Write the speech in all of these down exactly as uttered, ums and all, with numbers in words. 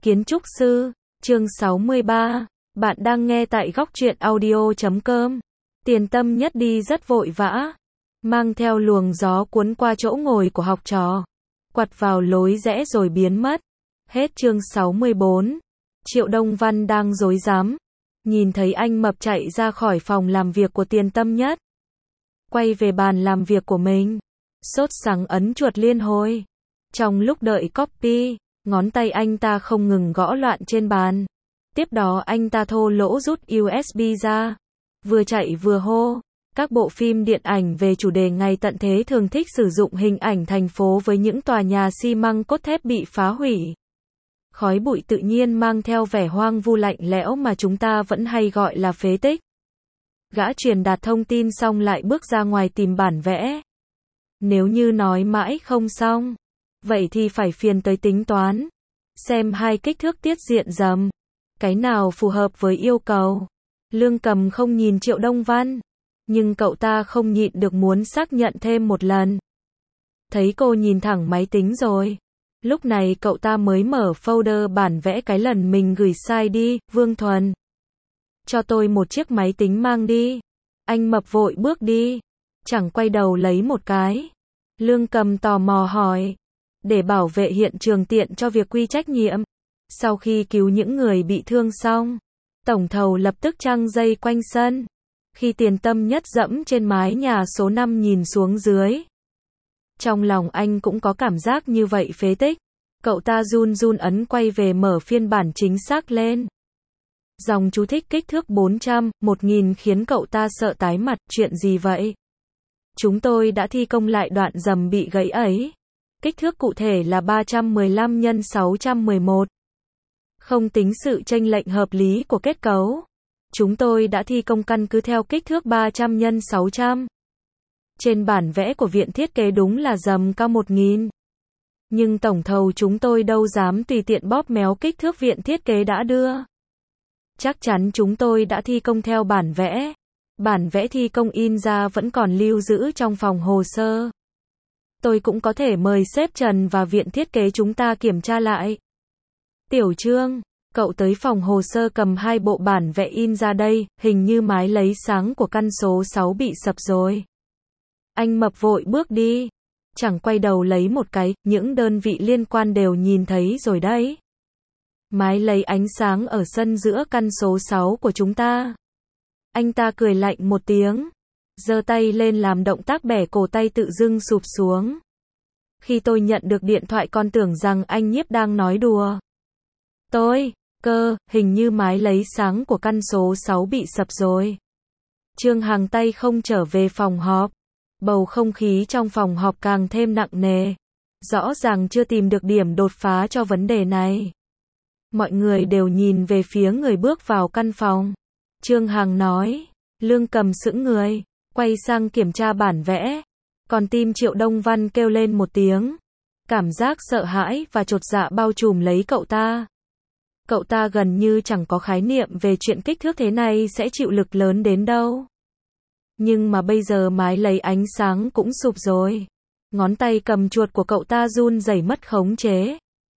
Kiến trúc sư, chương sáu mươi ba. Bạn đang nghe tại góc truyện audio chấm com. Tiền Tâm Nhất đi rất vội vã, mang theo luồng gió cuốn qua chỗ ngồi của học trò, quặt vào lối rẽ rồi biến mất. Hết chương sáu mươi bốn. Triệu Đông Văn đang rối rắm, nhìn thấy anh mập chạy ra khỏi phòng làm việc của Tiền Tâm Nhất, quay về bàn làm việc của mình, sốt sắng ấn chuột liên hồi. Trong lúc đợi copy, ngón tay anh ta không ngừng gõ loạn trên bàn. Tiếp đó anh ta thô lỗ rút u ét bê ra, vừa chạy vừa hô. Các bộ phim điện ảnh về chủ đề ngày tận thế thường thích sử dụng hình ảnh thành phố với những tòa nhà xi măng cốt thép bị phá hủy, khói bụi tự nhiên mang theo vẻ hoang vu lạnh lẽo mà chúng ta vẫn hay gọi là phế tích. Gã truyền đạt thông tin xong lại bước ra ngoài tìm bản vẽ. Nếu như nói mãi không xong, vậy thì phải phiền tới tính toán, xem hai kích thước tiết diện rầm, cái nào phù hợp với yêu cầu. Lương Cầm không nhìn Triệu Đông Văn, nhưng cậu ta không nhịn được muốn xác nhận thêm một lần. Thấy cô nhìn thẳng máy tính rồi, lúc này cậu ta mới mở folder bản vẽ cái lần mình gửi sai đi. Vương Thuần, cho tôi một chiếc máy tính mang đi. Anh mập vội bước đi, chẳng quay đầu lấy một cái. Lương Cầm tò mò hỏi, để bảo vệ hiện trường tiện cho việc quy trách nhiệm. Sau khi cứu những người bị thương xong, tổng thầu lập tức trăng dây quanh sân. Khi Tiền Tâm Nhất dẫm trên mái nhà số năm nhìn xuống dưới, trong lòng anh cũng có cảm giác như vậy. Phế tích. Cậu ta run run ấn quay về mở phiên bản chính xác lên. Dòng chú thích kích thước bốn trăm, một nghìn khiến cậu ta sợ tái mặt. Chuyện gì vậy? Chúng tôi đã thi công lại đoạn rầm bị gãy ấy. Kích thước cụ thể là ba trăm mười lăm nhân sáu trăm mười một. Không tính sự chênh lệch hợp lý của kết cấu, chúng tôi đã thi công căn cứ theo kích thước ba trăm nhân sáu trăm. Trên bản vẽ của viện thiết kế đúng là rầm cao một nghìn. Nhưng tổng thầu chúng tôi đâu dám tùy tiện bóp méo kích thước viện thiết kế đã đưa. Chắc chắn chúng tôi đã thi công theo bản vẽ. Bản vẽ thi công in ra vẫn còn lưu giữ trong phòng hồ sơ. Tôi cũng có thể mời sếp Trần và viện thiết kế chúng ta kiểm tra lại. Tiểu Trương, cậu tới phòng hồ sơ cầm hai bộ bản vẽ in ra đây, hình như mái lấy sáng của căn số sáu bị sập rồi. Anh mập vội bước đi, chẳng quay đầu lấy một cái. Những đơn vị liên quan đều nhìn thấy rồi đấy. Mái lấy ánh sáng ở sân giữa căn số sáu của chúng ta. Anh ta cười lạnh một tiếng, giơ tay lên làm động tác bẻ cổ tay tự dưng sụp xuống. Khi tôi nhận được điện thoại còn tưởng rằng anh Nhiếp đang nói đùa. Tôi, cơ, hình như mái lấy sáng của căn số sáu bị sập rồi. Trương Hằng tay không trở về phòng họp. Bầu không khí trong phòng họp càng thêm nặng nề. Rõ ràng chưa tìm được điểm đột phá cho vấn đề này. Mọi người đều nhìn về phía người bước vào căn phòng. Trương Hằng nói. Lương Cầm sững người, quay sang kiểm tra bản vẽ. Còn tim Triệu Đông Văn kêu lên một tiếng. Cảm giác sợ hãi và chột dạ bao trùm lấy cậu ta. Cậu ta gần như chẳng có khái niệm về chuyện kích thước thế này sẽ chịu lực lớn đến đâu. Nhưng mà bây giờ mái lấy ánh sáng cũng sụp rồi. Ngón tay cầm chuột của cậu ta run rẩy mất khống chế.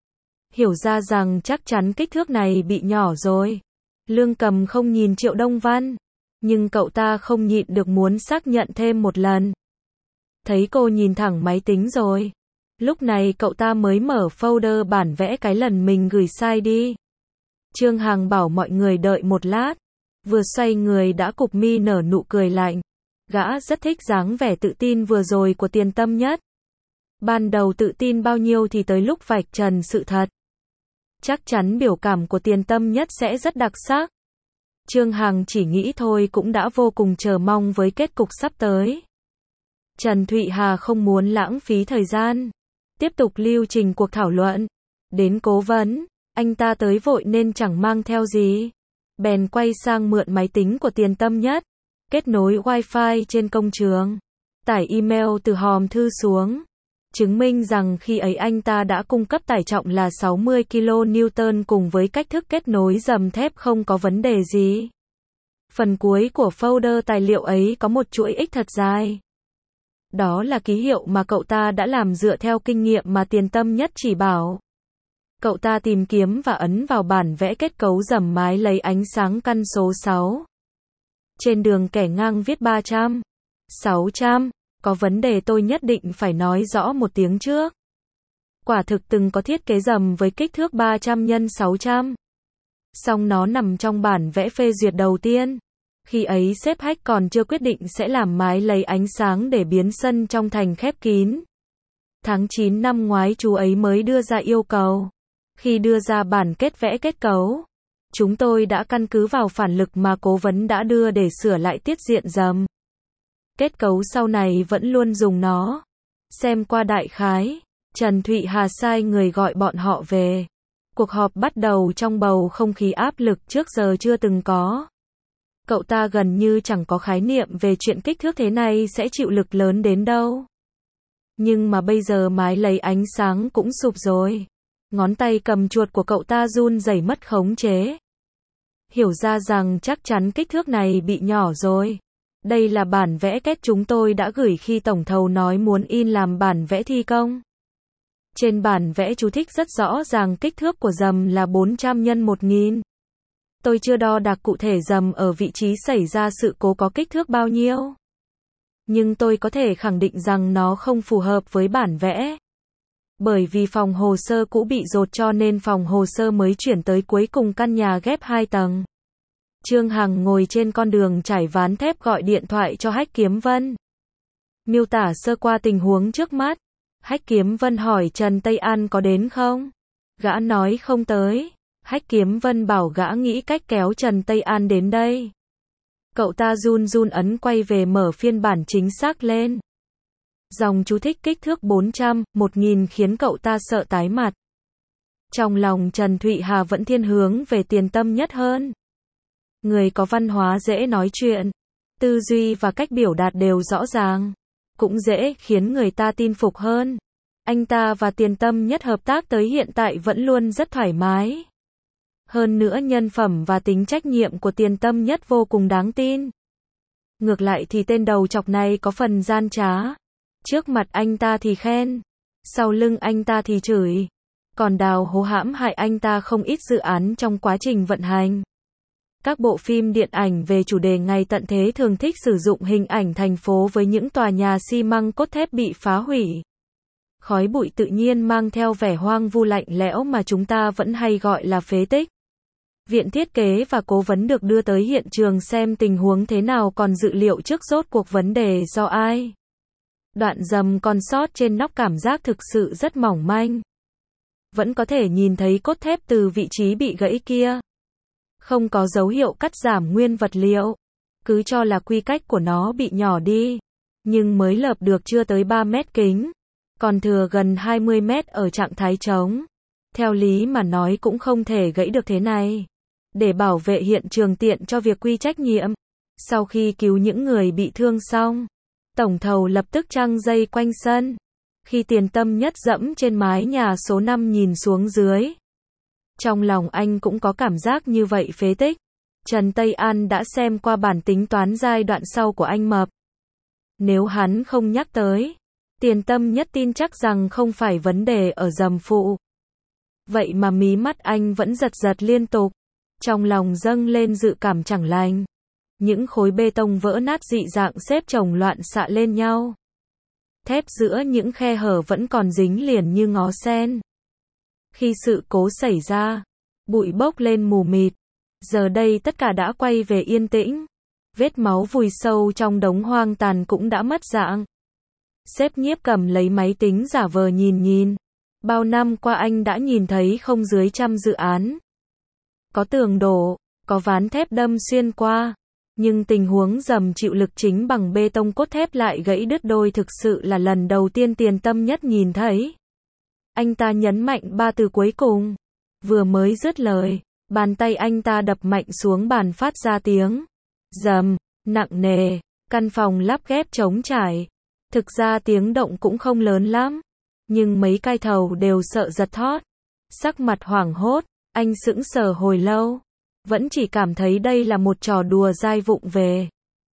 Hiểu ra rằng chắc chắn kích thước này bị nhỏ rồi. Lương Cầm không nhìn Triệu Đông Văn, nhưng cậu ta không nhịn được muốn xác nhận thêm một lần. Thấy cô nhìn thẳng máy tính rồi, lúc này cậu ta mới mở folder bản vẽ cái lần mình gửi sai đi. Trương Hằng bảo mọi người đợi một lát, vừa xoay người đã cụp mi nở nụ cười lạnh. Gã rất thích dáng vẻ tự tin vừa rồi của Tiền Tâm Nhất. Ban đầu tự tin bao nhiêu thì tới lúc vạch trần sự thật, chắc chắn biểu cảm của Tiền Tâm Nhất sẽ rất đặc sắc. Trương Hằng chỉ nghĩ thôi cũng đã vô cùng chờ mong với kết cục sắp tới. Trần Thụy Hà không muốn lãng phí thời gian, tiếp tục lưu trình cuộc thảo luận. Đến cố vấn, anh ta tới vội nên chẳng mang theo gì. Bèn quay sang mượn máy tính của Tiền Tâm Nhất, kết nối wifi trên công trường, tải email từ hòm thư xuống, chứng minh rằng khi ấy anh ta đã cung cấp tải trọng là sáu mươi ki lô newton cùng với cách thức kết nối dầm thép không có vấn đề gì. Phần cuối của folder tài liệu ấy có một chuỗi X thật dài. Đó là ký hiệu mà cậu ta đã làm dựa theo kinh nghiệm mà Tiền Tâm Nhất chỉ bảo. Cậu ta tìm kiếm và ấn vào bản vẽ kết cấu rầm mái lấy ánh sáng căn số sáu. Trên đường kẻ ngang viết ba trăm. sáu trăm. Có vấn đề tôi nhất định phải nói rõ một tiếng trước. Quả thực từng có thiết kế rầm với kích thước ba trăm nhân sáu trăm. Song nó nằm trong bản vẽ phê duyệt đầu tiên. Khi ấy sếp Hách còn chưa quyết định sẽ làm mái lấy ánh sáng để biến sân trong thành khép kín. Tháng chín năm ngoái chú ấy mới đưa ra yêu cầu. Khi đưa ra bản kết vẽ kết cấu, chúng tôi đã căn cứ vào phản lực mà cố vấn đã đưa để sửa lại tiết diện rầm. Kết cấu sau này vẫn luôn dùng nó. Xem qua đại khái, Trần Thụy Hà sai người gọi bọn họ về. Cuộc họp bắt đầu trong bầu không khí áp lực trước giờ chưa từng có. Cậu ta gần như chẳng có khái niệm về chuyện kích thước thế này sẽ chịu lực lớn đến đâu. Nhưng mà bây giờ mái lấy ánh sáng cũng sụp rồi. Ngón tay cầm chuột của cậu ta run rẩy mất khống chế. Hiểu ra rằng chắc chắn kích thước này bị nhỏ rồi. Đây là bản vẽ kết chúng tôi đã gửi khi tổng thầu nói muốn in làm bản vẽ thi công. Trên bản vẽ chú thích rất rõ ràng kích thước của rầm là bốn trăm nhân một nghìn. Tôi chưa đo đạc cụ thể rầm ở vị trí xảy ra sự cố có kích thước bao nhiêu. Nhưng tôi có thể khẳng định rằng nó không phù hợp với bản vẽ. Bởi vì phòng hồ sơ cũ bị dột cho nên phòng hồ sơ mới chuyển tới cuối cùng căn nhà ghép hai tầng. Trương Hằng ngồi trên con đường trải ván thép gọi điện thoại cho Hách Kiếm Vân. Miêu tả sơ qua tình huống trước mắt. Hách Kiếm Vân hỏi Trần Tây An có đến không? Gã nói không tới. Hách Kiếm Vân bảo gã nghĩ cách kéo Trần Tây An đến đây. Cậu ta run run ấn quay về mở phiên bản chính xác lên. Dòng chú thích kích thước bốn trăm, một nghìn khiến cậu ta sợ tái mặt. Trong lòng Trần Thụy Hà vẫn thiên hướng về Tiền Tâm Nhất hơn. Người có văn hóa dễ nói chuyện, tư duy và cách biểu đạt đều rõ ràng, cũng dễ khiến người ta tin phục hơn. Anh ta và Tiền Tâm Nhất hợp tác tới hiện tại vẫn luôn rất thoải mái. Hơn nữa nhân phẩm và tính trách nhiệm của Tiền Tâm Nhất vô cùng đáng tin. Ngược lại thì tên đầu chọc này có phần gian trá. Trước mặt anh ta thì khen, sau lưng anh ta thì chửi. Còn đào hố hãm hại anh ta không ít dự án trong quá trình vận hành. Các bộ phim điện ảnh về chủ đề ngày tận thế thường thích sử dụng hình ảnh thành phố với những tòa nhà xi măng cốt thép bị phá hủy. Khói bụi tự nhiên mang theo vẻ hoang vu lạnh lẽo mà chúng ta vẫn hay gọi là phế tích. Viện thiết kế và cố vấn được đưa tới hiện trường xem tình huống thế nào còn dự liệu trước rốt cuộc vấn đề do ai. Đoạn rầm còn sót trên nóc cảm giác thực sự rất mỏng manh. Vẫn có thể nhìn thấy cốt thép từ vị trí bị gãy kia. Không có dấu hiệu cắt giảm nguyên vật liệu. Cứ cho là quy cách của nó bị nhỏ đi. Nhưng mới lợp được chưa tới ba mét kính. Còn thừa gần hai mươi mét ở trạng thái trống. Theo lý mà nói cũng không thể gãy được thế này. Để bảo vệ hiện trường tiện cho việc quy trách nhiệm. Sau khi cứu những người bị thương xong, tổng thầu lập tức trăng dây quanh sân. Khi Tiền Tâm Nhất dẫm trên mái nhà số năm nhìn xuống dưới. Trong lòng anh cũng có cảm giác như vậy phế tích. Trần Tây An đã xem qua bản tính toán giai đoạn sau của anh Mập. Nếu hắn không nhắc tới, Tiền Tâm Nhất tin chắc rằng không phải vấn đề ở rầm phụ. Vậy mà mí mắt anh vẫn giật giật liên tục. Trong lòng dâng lên dự cảm chẳng lành. Những khối bê tông vỡ nát dị dạng xếp chồng loạn xạ lên nhau. Thép giữa những khe hở vẫn còn dính liền như ngó sen. Khi sự cố xảy ra, bụi bốc lên mù mịt. Giờ đây tất cả đã quay về yên tĩnh. Vết máu vùi sâu trong đống hoang tàn cũng đã mất dạng. Sếp Nhiếp cầm lấy máy tính giả vờ nhìn nhìn. Bao năm qua anh đã nhìn thấy không dưới trăm dự án. Có tường đổ, có ván thép đâm xuyên qua. Nhưng tình huống rầm chịu lực chính bằng bê tông cốt thép lại gãy đứt đôi thực sự là lần đầu tiên Tiền Tâm Nhất nhìn thấy. Anh ta nhấn mạnh ba từ cuối cùng. Vừa mới dứt lời, bàn tay anh ta đập mạnh xuống bàn phát ra tiếng rầm, nặng nề, căn phòng lắp ghép trống trải. Thực ra tiếng động cũng không lớn lắm, nhưng mấy cai thầu đều sợ giật thót. Sắc mặt hoảng hốt, anh sững sờ hồi lâu. Vẫn chỉ cảm thấy đây là một trò đùa dai vụng về.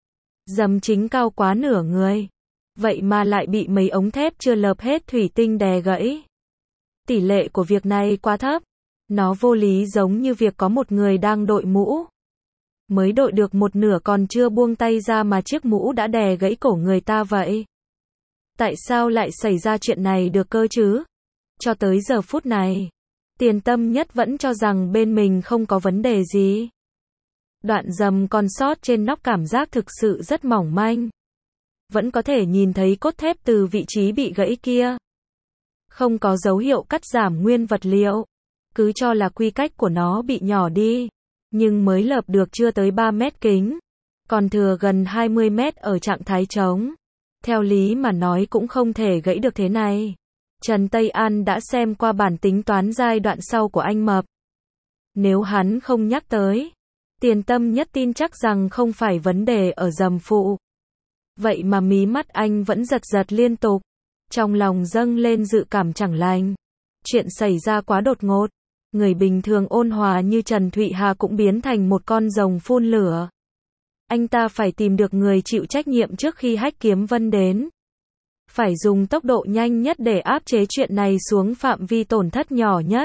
Rầm chính cao quá nửa người. Vậy mà lại bị mấy ống thép chưa lợp hết thủy tinh đè gãy. Tỷ lệ của việc này quá thấp. Nó vô lý giống như việc có một người đang đội mũ. Mới đội được một nửa còn chưa buông tay ra mà chiếc mũ đã đè gãy cổ người ta vậy. Tại sao lại xảy ra chuyện này được cơ chứ? Cho tới giờ phút này, Tiền Tâm Nhất vẫn cho rằng bên mình không có vấn đề gì. Đoạn rầm còn sót trên nóc cảm giác thực sự rất mỏng manh. Vẫn có thể nhìn thấy cốt thép từ vị trí bị gãy kia. Không có dấu hiệu cắt giảm nguyên vật liệu. Cứ cho là quy cách của nó bị nhỏ đi. Nhưng mới lợp được chưa tới ba mét kính. Còn thừa gần hai mươi mét ở trạng thái trống. Theo lý mà nói cũng không thể gãy được thế này. Trần Tây An đã xem qua bản tính toán giai đoạn sau của anh Mập. Nếu hắn không nhắc tới, Tiền Tâm Nhất tin chắc rằng không phải vấn đề ở rầm phụ. Vậy mà mí mắt anh vẫn giật giật liên tục. Trong lòng dâng lên dự cảm chẳng lành. Chuyện xảy ra quá đột ngột. Người bình thường ôn hòa như Trần Thụy Hà cũng biến thành một con rồng phun lửa. Anh ta phải tìm được người chịu trách nhiệm trước khi Hách Kiếm Vân đến. Phải dùng tốc độ nhanh nhất để áp chế chuyện này xuống phạm vi tổn thất nhỏ nhất.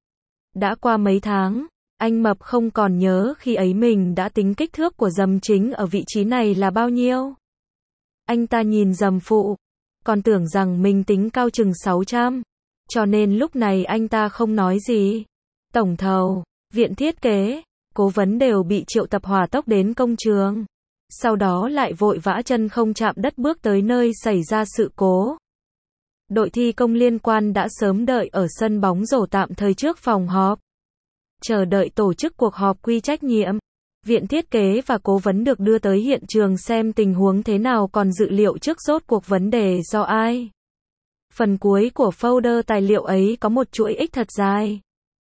Đã qua mấy tháng, anh Mập không còn nhớ khi ấy mình đã tính kích thước của rầm chính ở vị trí này là bao nhiêu. Anh ta nhìn rầm phụ, còn tưởng rằng mình tính cao chừng sáu trăm. Cho nên lúc này anh ta không nói gì. Tổng thầu, viện thiết kế, cố vấn đều bị triệu tập hỏa tốc đến công trường. Sau đó lại vội vã chân không chạm đất bước tới nơi xảy ra sự cố. Đội thi công liên quan đã sớm đợi ở sân bóng rổ tạm thời trước phòng họp. Chờ đợi tổ chức cuộc họp quy trách nhiệm. Viện thiết kế và cố vấn được đưa tới hiện trường xem tình huống thế nào, còn dự liệu trước rốt cuộc vấn đề do ai. Phần cuối của folder tài liệu ấy có một chuỗi X thật dài.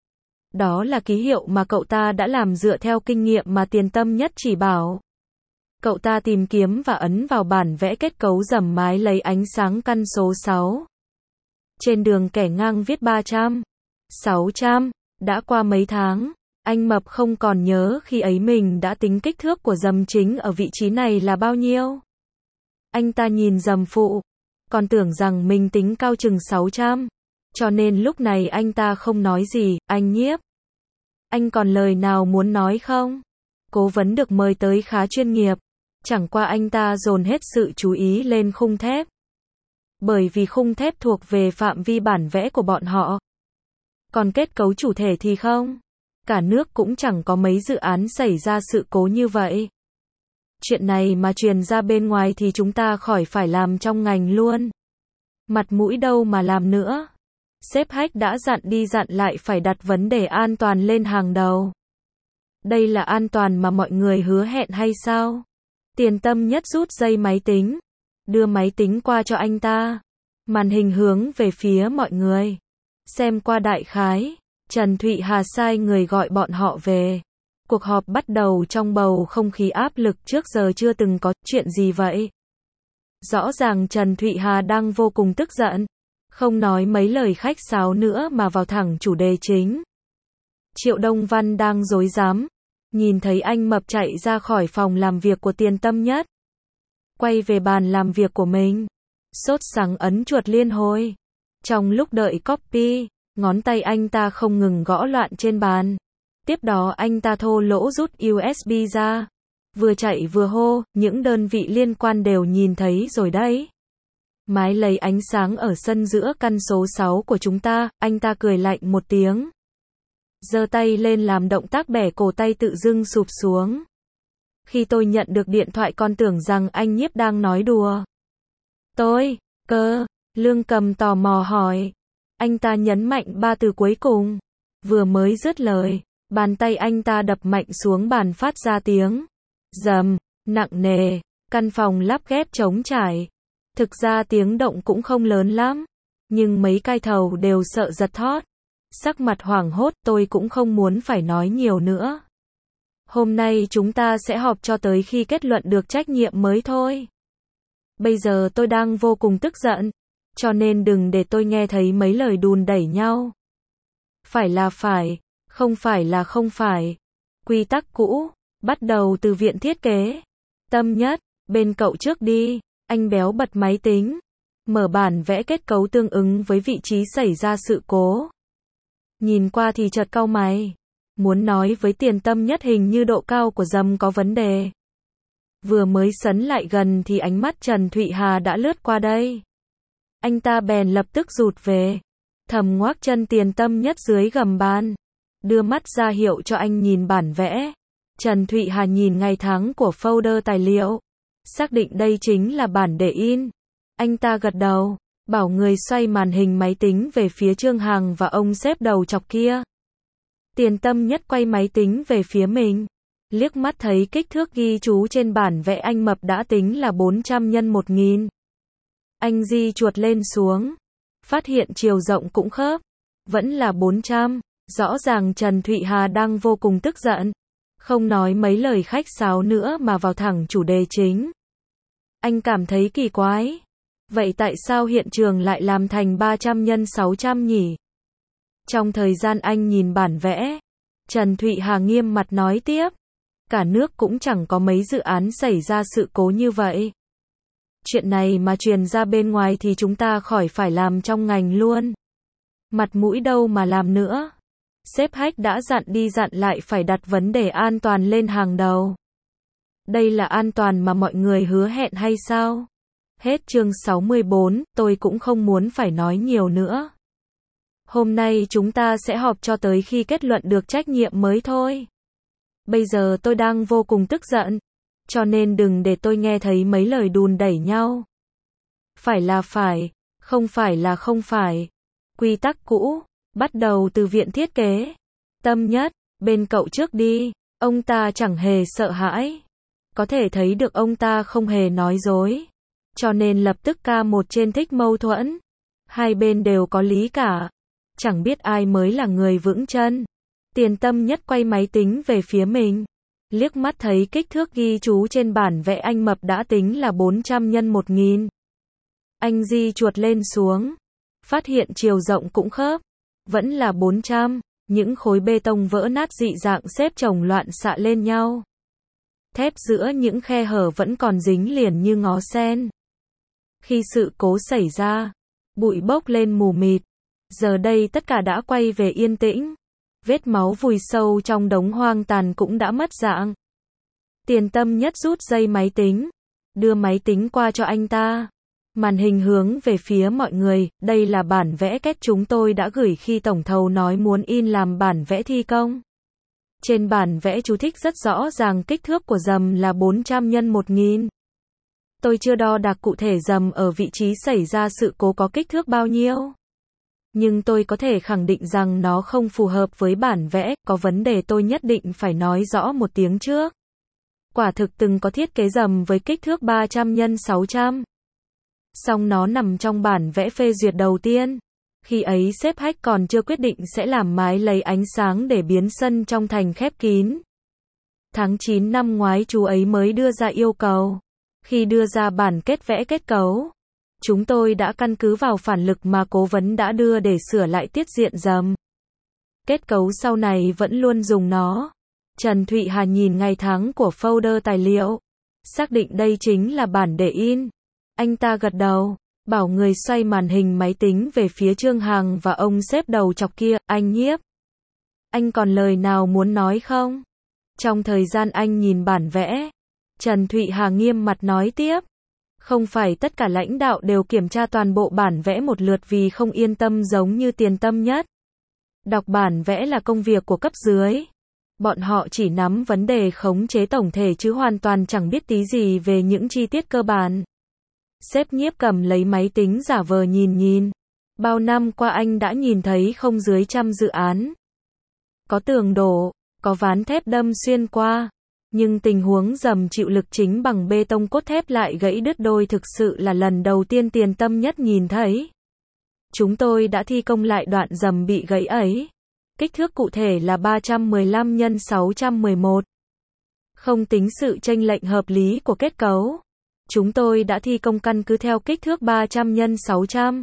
Đó là ký hiệu mà cậu ta đã làm dựa theo kinh nghiệm mà Tiền Tâm Nhất chỉ bảo. Cậu ta tìm kiếm và ấn vào bản vẽ kết cấu rầm mái lấy ánh sáng căn số sáu. Trên đường kẻ ngang viết ba trăm, sáu trăm. Đã qua mấy tháng, anh Mập không còn nhớ khi ấy mình đã tính kích thước của rầm chính ở vị trí này là bao nhiêu. Anh ta nhìn rầm phụ, còn tưởng rằng mình tính cao chừng sáu trăm. Cho nên lúc này anh ta không nói gì. Anh Nhiếp, anh còn lời nào muốn nói không? Cố vấn được mời tới khá chuyên nghiệp. Chẳng qua anh ta dồn hết sự chú ý lên khung thép. Bởi vì khung thép thuộc về phạm vi bản vẽ của bọn họ. Còn kết cấu chủ thể thì không. Cả nước cũng chẳng có mấy dự án xảy ra sự cố như vậy. Chuyện này mà truyền ra bên ngoài thì chúng ta khỏi phải làm trong ngành luôn. Mặt mũi đâu mà làm nữa. Sếp Hách đã dặn đi dặn lại phải đặt vấn đề an toàn lên hàng đầu. Đây là an toàn mà mọi người hứa hẹn hay sao? Tiền Tâm Nhất rút dây máy tính. Đưa máy tính qua cho anh ta. Màn hình hướng về phía mọi người. Xem qua đại khái. Trần Thụy Hà sai người gọi bọn họ về. Cuộc họp bắt đầu trong bầu không khí áp lực trước giờ chưa từng có. Chuyện gì vậy? Rõ ràng Trần Thụy Hà đang vô cùng tức giận. Không nói mấy lời khách sáo nữa mà vào thẳng chủ đề chính. Triệu Đông Văn đang rối rắm. Nhìn thấy anh Mập chạy ra khỏi phòng làm việc của Tiền Tâm Nhất. Quay về bàn làm việc của mình. Sốt sắng ấn chuột liên hồi. Trong lúc đợi copy, ngón tay anh ta không ngừng gõ loạn trên bàn. Tiếp đó anh ta thô lỗ rút u ét bê ra. Vừa chạy vừa hô, những đơn vị liên quan đều nhìn thấy rồi đấy. Mái lấy ánh sáng ở sân giữa căn số sáu của chúng ta, anh ta cười lạnh một tiếng. Giơ tay lên làm động tác bẻ cổ tay tự dưng sụp xuống. Khi tôi nhận được điện thoại còn tưởng rằng anh Nhiếp đang nói đùa. Tôi, cơ, Lương Cầm tò mò hỏi. Anh ta nhấn mạnh ba từ cuối cùng. Vừa mới dứt lời, bàn tay anh ta đập mạnh xuống bàn phát ra tiếng rầm, nặng nề, căn phòng lắp ghép trống trải. Thực ra tiếng động cũng không lớn lắm, nhưng mấy cai thầu đều sợ giật thót. Sắc mặt hoảng hốt, tôi cũng không muốn phải nói nhiều nữa. Hôm nay chúng ta sẽ họp cho tới khi kết luận được trách nhiệm mới thôi. Bây giờ tôi đang vô cùng tức giận, cho nên đừng để tôi nghe thấy mấy lời đùn đẩy nhau. Phải là phải, không phải là không phải. Quy tắc cũ, bắt đầu từ viện thiết kế. Tâm Nhất, bên cậu trước đi. Anh béo bật máy tính. Mở bản vẽ kết cấu tương ứng với vị trí xảy ra sự cố. Nhìn qua thì chợt cau mày. Muốn nói với Tiền Tâm Nhất hình như độ cao của dầm có vấn đề. Vừa mới sấn lại gần thì ánh mắt Trần Thụy Hà đã lướt qua đây. Anh ta bèn lập tức rụt về. Thầm ngoác chân Tiền Tâm Nhất dưới gầm bàn. Đưa mắt ra hiệu cho anh nhìn bản vẽ. Trần Thụy Hà nhìn ngày tháng của folder tài liệu. Xác định đây chính là bản để in. Anh ta gật đầu, bảo người xoay màn hình máy tính về phía Trương Hằng và ông xếp đầu chọc kia. Tiền Tâm Nhất quay máy tính về phía mình. Liếc mắt thấy kích thước ghi chú trên bản vẽ anh mập đã tính là bốn trăm nhân một nghìn. Anh di chuột lên xuống. Phát hiện chiều rộng cũng khớp. Vẫn là bốn trăm. Rõ ràng Trần Thụy Hà đang vô cùng tức giận. Không nói mấy lời khách sáo nữa mà vào thẳng chủ đề chính. Anh cảm thấy kỳ quái. Vậy tại sao hiện trường lại làm thành ba trăm nhân sáu trăm nhỉ? Trong thời gian anh nhìn bản vẽ, Trần Thụy Hà nghiêm mặt nói tiếp. Cả nước cũng chẳng có mấy dự án xảy ra sự cố như vậy. Chuyện này mà truyền ra bên ngoài thì chúng ta khỏi phải làm trong ngành luôn. Mặt mũi đâu mà làm nữa. Sếp Hách đã dặn đi dặn lại phải đặt vấn đề an toàn lên hàng đầu. Đây là an toàn mà mọi người hứa hẹn hay sao? Hết chương sáu mươi bốn, tôi cũng không muốn phải nói nhiều nữa. Hôm nay chúng ta sẽ họp cho tới khi kết luận được trách nhiệm mới thôi. Bây giờ tôi đang vô cùng tức giận, cho nên đừng để tôi nghe thấy mấy lời đùn đẩy nhau. Phải là phải, không phải là không phải. Quy tắc cũ, bắt đầu từ viện thiết kế. Tâm Nhất, bên cậu trước đi, ông ta chẳng hề sợ hãi. Có thể thấy được ông ta không hề nói dối. Cho nên lập tức ca một trên thích mâu thuẫn. Hai bên đều có lý cả. Chẳng biết ai mới là người vững chân. Tiền Tâm Nhất quay máy tính về phía mình. Liếc mắt thấy kích thước ghi chú trên bản vẽ anh mập đã tính là bốn trăm nhân một nghìn. Anh di chuột lên xuống. Phát hiện chiều rộng cũng khớp. Vẫn là bốn trăm. Những khối bê tông vỡ nát dị dạng xếp chồng loạn xạ lên nhau. Thép giữa những khe hở vẫn còn dính liền như ngó sen. Khi sự cố xảy ra, bụi bốc lên mù mịt. Giờ đây tất cả đã quay về yên tĩnh. Vết máu vùi sâu trong đống hoang tàn cũng đã mất dạng. Tiền Tâm Nhất rút dây máy tính. Đưa máy tính qua cho anh ta. Màn hình hướng về phía mọi người. Đây là bản vẽ kết chúng tôi đã gửi khi tổng thầu nói muốn in làm bản vẽ thi công. Trên bản vẽ chú thích rất rõ ràng kích thước của dầm là bốn trăm nhân một nghìn. Tôi chưa đo đạc cụ thể dầm ở vị trí xảy ra sự cố có kích thước bao nhiêu. Nhưng tôi có thể khẳng định rằng nó không phù hợp với bản vẽ, có vấn đề tôi nhất định phải nói rõ một tiếng trước. Quả thực từng có thiết kế dầm với kích thước ba trăm nhân sáu trăm. Song nó nằm trong bản vẽ phê duyệt đầu tiên. Khi ấy sếp Hách còn chưa quyết định sẽ làm mái lấy ánh sáng để biến sân trong thành khép kín. Tháng chín năm ngoái chú ấy mới đưa ra yêu cầu. Khi đưa ra bản kết vẽ kết cấu, chúng tôi đã căn cứ vào phản lực mà cố vấn đã đưa để sửa lại tiết diện dầm. Kết cấu sau này vẫn luôn dùng nó. Trần Thụy Hà nhìn ngày tháng của folder tài liệu. Xác định đây chính là bản để in. Anh ta gật đầu, bảo người xoay màn hình máy tính về phía Trương Hằng và ông xếp đầu chọc kia. Anh Nhiếp, anh còn lời nào muốn nói không? Trong thời gian anh nhìn bản vẽ, Trần Thụy Hà nghiêm mặt nói tiếp. Không phải tất cả lãnh đạo đều kiểm tra toàn bộ bản vẽ một lượt vì không yên tâm giống như Tiền Tâm Nhất. Đọc bản vẽ là công việc của cấp dưới. Bọn họ chỉ nắm vấn đề khống chế tổng thể chứ hoàn toàn chẳng biết tí gì về những chi tiết cơ bản. Sếp Nhiếp cầm lấy máy tính giả vờ nhìn nhìn. Bao năm qua anh đã nhìn thấy không dưới trăm dự án. Có tường đổ, có ván thép đâm xuyên qua. Nhưng tình huống dầm chịu lực chính bằng bê tông cốt thép lại gãy đứt đôi thực sự là lần đầu tiên Tiền Tâm Nhất nhìn thấy. Chúng tôi đã thi công lại đoạn dầm bị gãy ấy. Kích thước cụ thể là ba trăm mười lăm nhân sáu trăm mười một. Không tính sự chênh lệch hợp lý của kết cấu. Chúng tôi đã thi công căn cứ theo kích thước ba trăm nhân sáu trăm.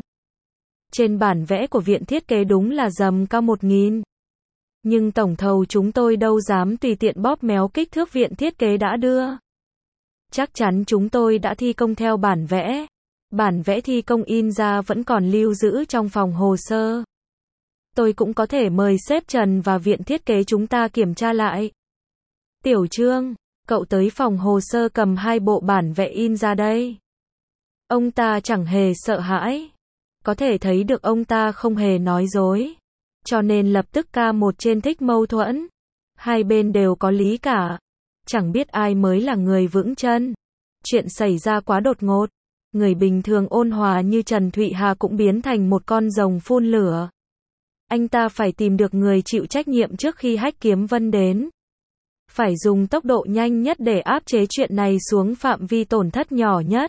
Trên bản vẽ của viện thiết kế đúng là dầm cao một nghìn. Nhưng tổng thầu chúng tôi đâu dám tùy tiện bóp méo kích thước viện thiết kế đã đưa. Chắc chắn chúng tôi đã thi công theo bản vẽ. Bản vẽ thi công in ra vẫn còn lưu giữ trong phòng hồ sơ. Tôi cũng có thể mời sếp Trần và viện thiết kế chúng ta kiểm tra lại. Tiểu Trương, cậu tới phòng hồ sơ cầm hai bộ bản vẽ in ra đây. Ông ta chẳng hề sợ hãi. Có thể thấy được ông ta không hề nói dối. Cho nên lập tức ca một trên thích mâu thuẫn. Hai bên đều có lý cả. Chẳng biết ai mới là người vững chân. Chuyện xảy ra quá đột ngột. Người bình thường ôn hòa như Trần Thụy Hà cũng biến thành một con rồng phun lửa. Anh ta phải tìm được người chịu trách nhiệm trước khi Hách Kiếm Vân đến. Phải dùng tốc độ nhanh nhất để áp chế chuyện này xuống phạm vi tổn thất nhỏ nhất.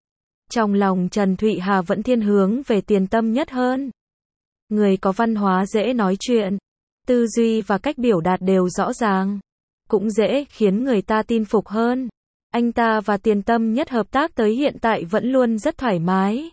Trong lòng Trần Thụy Hà vẫn thiên hướng về Tiền Tâm Nhất hơn. Người có văn hóa dễ nói chuyện, tư duy và cách biểu đạt đều rõ ràng, cũng dễ khiến người ta tin phục hơn. Anh ta và Tiền Tâm Nhất hợp tác tới hiện tại vẫn luôn rất thoải mái.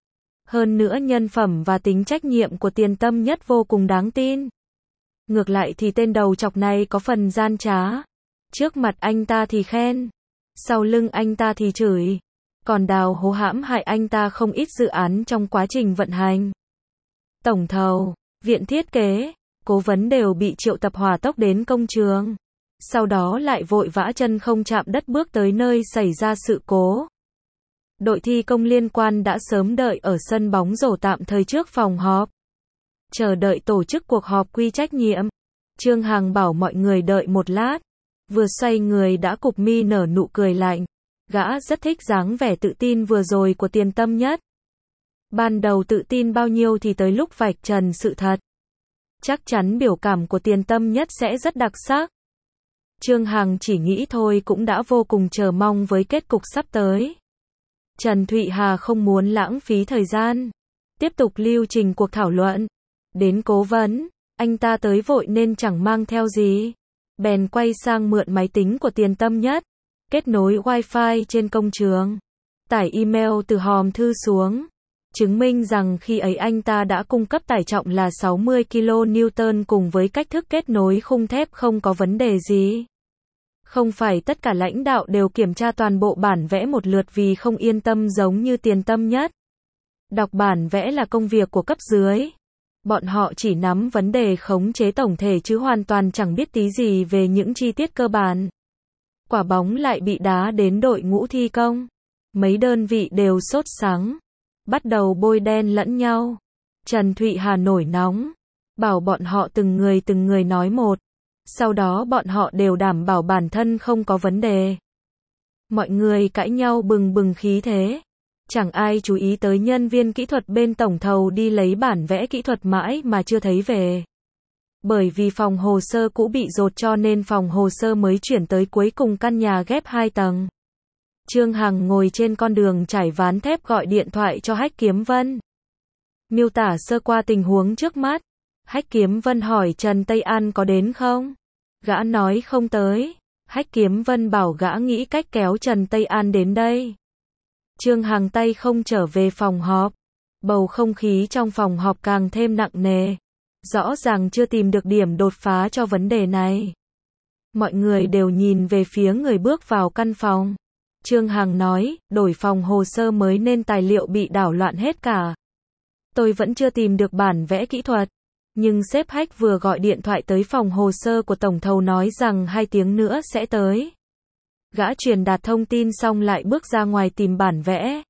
Hơn nữa nhân phẩm và tính trách nhiệm của Tiền Tâm Nhất vô cùng đáng tin. Ngược lại thì tên đầu chọc này có phần gian trá. Trước mặt anh ta thì khen, sau lưng anh ta thì chửi. Còn đào hố hãm hại anh ta không ít dự án trong quá trình vận hành. Tổng thầu, viện thiết kế, cố vấn đều bị triệu tập hỏa tốc đến công trường. Sau đó lại vội vã chân không chạm đất bước tới nơi xảy ra sự cố. Đội thi công liên quan đã sớm đợi ở sân bóng rổ tạm thời trước phòng họp. Chờ đợi tổ chức cuộc họp quy trách nhiệm. Trương Hằng bảo mọi người đợi một lát. Vừa xoay người đã cụp mi nở nụ cười lạnh. Gã rất thích dáng vẻ tự tin vừa rồi của Tiền Tâm Nhất. Ban đầu tự tin bao nhiêu thì tới lúc vạch trần sự thật. Chắc chắn biểu cảm của Tiền Tâm Nhất sẽ rất đặc sắc. Trương Hằng chỉ nghĩ thôi cũng đã vô cùng chờ mong với kết cục sắp tới. Trần Thụy Hà không muốn lãng phí thời gian. Tiếp tục lưu trình cuộc thảo luận. Đến cố vấn, anh ta tới vội nên chẳng mang theo gì. Bèn quay sang mượn máy tính của Tiền Tâm Nhất. Kết nối wifi trên công trường. Tải email từ hòm thư xuống. Chứng minh rằng khi ấy anh ta đã cung cấp tải trọng là sáu mươi ki lô newton cùng với cách thức kết nối khung thép không có vấn đề gì. Không phải tất cả lãnh đạo đều kiểm tra toàn bộ bản vẽ một lượt vì không yên tâm giống như Tiền Tâm Nhất. Đọc bản vẽ là công việc của cấp dưới. Bọn họ chỉ nắm vấn đề khống chế tổng thể chứ hoàn toàn chẳng biết tí gì về những chi tiết cơ bản. Quả bóng lại bị đá đến đội ngũ thi công. Mấy đơn vị đều sốt sắng. Bắt đầu bôi đen lẫn nhau. Trần Thụy Hà nổi nóng. Bảo bọn họ từng người từng người nói một. Sau đó bọn họ đều đảm bảo bản thân không có vấn đề. Mọi người cãi nhau bừng bừng khí thế. Chẳng ai chú ý tới nhân viên kỹ thuật bên tổng thầu đi lấy bản vẽ kỹ thuật mãi mà chưa thấy về. Bởi vì phòng hồ sơ cũ bị dột cho nên phòng hồ sơ mới chuyển tới cuối cùng căn nhà ghép hai tầng. Trương Hằng ngồi trên con đường trải ván thép gọi điện thoại cho Hách Kiếm Vân. Miêu tả sơ qua tình huống trước mắt. Hách Kiếm Vân hỏi Trần Tây An có đến không? Gã nói không tới. Hách Kiếm Vân bảo gã nghĩ cách kéo Trần Tây An đến đây. Trương Hằng tay không trở về phòng họp. Bầu không khí trong phòng họp càng thêm nặng nề. Rõ ràng chưa tìm được điểm đột phá cho vấn đề này. Mọi người đều nhìn về phía người bước vào căn phòng. Trương Hằng nói, đổi phòng hồ sơ mới nên tài liệu bị đảo loạn hết cả. Tôi vẫn chưa tìm được bản vẽ kỹ thuật. Nhưng sếp Hách vừa gọi điện thoại tới phòng hồ sơ của tổng thầu nói rằng hai tiếng nữa sẽ tới. Gã truyền đạt thông tin xong lại bước ra ngoài tìm bản vẽ.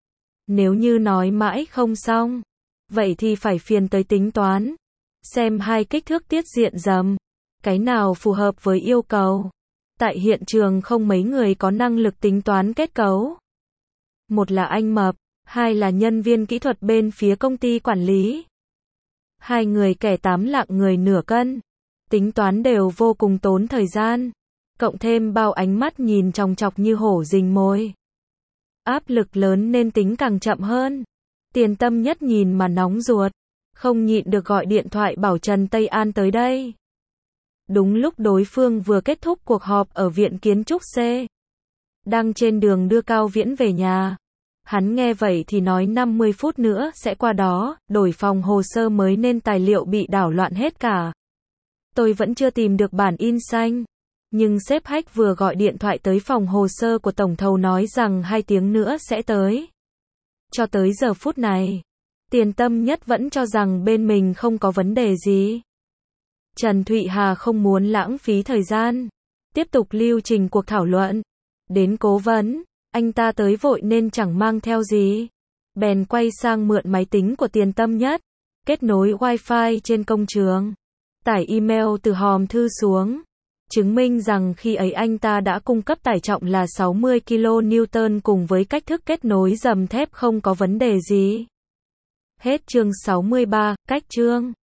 Nếu như nói mãi không xong, vậy thì phải phiền tới tính toán. Xem hai kích thước tiết diện rầm. Cái nào phù hợp với yêu cầu. Tại hiện trường không mấy người có năng lực tính toán kết cấu. Một là anh Mập, hai là nhân viên kỹ thuật bên phía công ty quản lý. Hai người kẻ tám lạng người nửa cân. Tính toán đều vô cùng tốn thời gian. Cộng thêm bao ánh mắt nhìn chòng chọc như hổ rình mồi. Áp lực lớn nên tính càng chậm hơn. Tiền Tâm Nhất nhìn mà nóng ruột. Không nhịn được gọi điện thoại bảo Trần Tây An tới đây. Đúng lúc đối phương vừa kết thúc cuộc họp ở Viện Kiến trúc C. Đang trên đường đưa Cao Viễn về nhà. Hắn nghe vậy thì nói năm mươi phút nữa sẽ qua đó, đổi phòng hồ sơ mới nên tài liệu bị đảo loạn hết cả. Tôi vẫn chưa tìm được bản in xanh. Nhưng sếp Hách vừa gọi điện thoại tới phòng hồ sơ của tổng thầu nói rằng hai tiếng nữa sẽ tới. Cho tới giờ phút này, Tiền Tâm Nhất vẫn cho rằng bên mình không có vấn đề gì. Trần Thụy Hà không muốn lãng phí thời gian, tiếp tục lưu trình cuộc thảo luận. Đến cố vấn, anh ta tới vội nên chẳng mang theo gì. Bèn quay sang mượn máy tính của Tiền Tâm Nhất, kết nối wifi trên công trường, tải email từ hòm thư xuống, chứng minh rằng khi ấy anh ta đã cung cấp tải trọng là sáu mươi ki lô newton cùng với cách thức kết nối dầm thép không có vấn đề gì. Hết chương sáu mươi ba, cách chương.